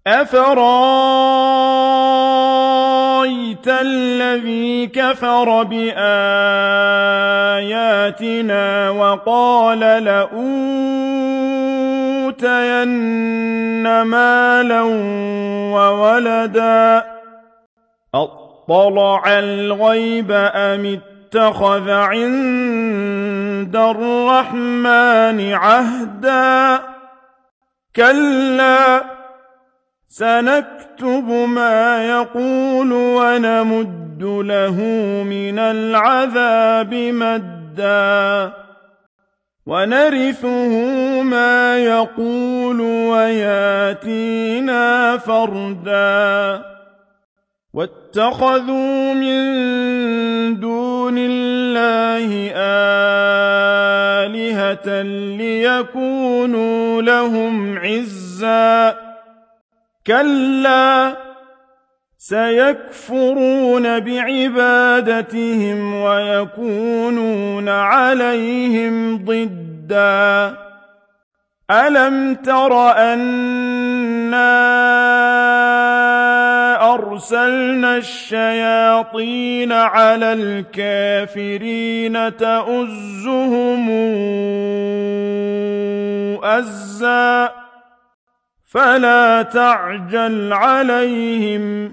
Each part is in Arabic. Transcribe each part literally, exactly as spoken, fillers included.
أَفَرَأَيْتَ الَّذِي كَفَرَ بِآيَاتِنَا وَقَالَ لَأُوتَيَنَّ مَالًا وَوَلَدًا أَطَّلَعَ الْغَيْبَ أَمِ اتَّخَذَ عِندَ الرَّحْمَٰنِ عَهْدًا كَلَّا سَنَكْتُبُ مَا يَقُولُ وَنَمُدُّ لَهُ مِنَ الْعَذَابِ مَدًّا وَنَرِثُهُ مَا يَقُولُ وَيَأْتِينَا فَرْدًا وَاتَّخَذُوا مِن دُونِ اللَّهِ آلِهَةً لِّيَكُونُوا لَهُمْ عِزًّا كَلَّا سَيَكْفُرُونَ بِعِبَادَتِهِمْ وَيَكُونُونَ عَلَيْهِمْ ضِدًّا أَلَمْ تَرَ أَنَّا أَرْسَلْنَا الشَّيَاطِينَ عَلَى الْكَافِرِينَ تَؤُزُّهُمْ أَزًّا فَلَا تَعْجَلْ عَلَيْهِمْ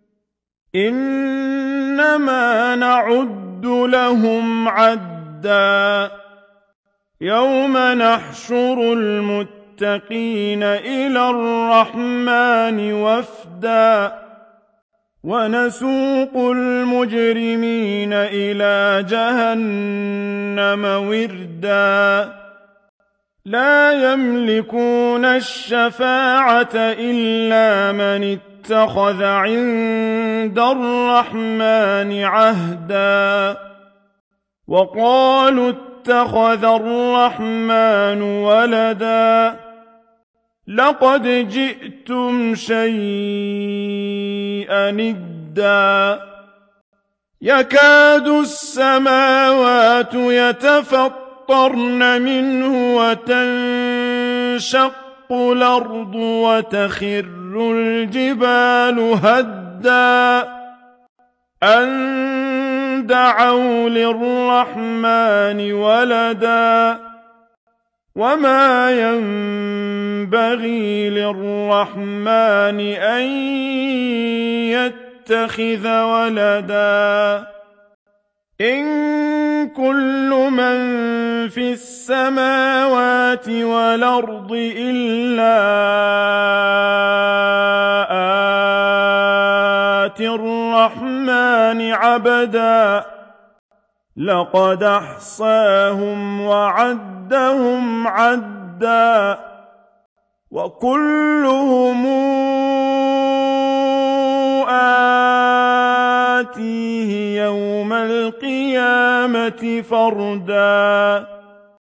إِنَّمَا نَعُدُّ لَهُمْ عَدًّا يَوْمَ نَحْشُرُ الْمُتَّقِينَ إِلَى الرَّحْمَٰنِ وَفْدًا وَنَسُوقُ الْمُجْرِمِينَ إِلَىٰ جَهَنَّمَ وِرْدًا لَا يَمْلِكُونَ الشَّفَاعَةَ إِلَّا مَنِ اتَّخَذَ عِندَ الرَّحْمَٰنِ عَهْدًا وَقَالُوا اتَّخَذَ الرَّحْمَٰنُ وَلَدًا لَّقَدْ جِئْتُمْ شَيْئًا إِدًّا يَكَادُ السَّمَاوَاتُ يَتَفَطَّرْنَ مِنْهُ وَتَنشَقُّ الْأَرْضُ وَتَخِرُّ الْجِبَالُ هَدًّا أَن دَعَوْا لِلرَّحْمَٰنِ وَلَدًا وَمَا يَنبَغِي لِلرَّحْمَٰنِ أَن يَتَّخِذَ وَلَدًا إِن كُلُّ مَن فِي السَّمَاوَاتِ وَالْأَرْضِ إِلَّا آتِي الرَّحْمَٰنِ عَبْدًا لَّقَدْ أَحْصَاهُمْ وَعَدَّهُمْ عَدًّا وَكُلُّهُمْ آتِيهِ يَوْمَ الْقِيَامَةِ فَرْدًا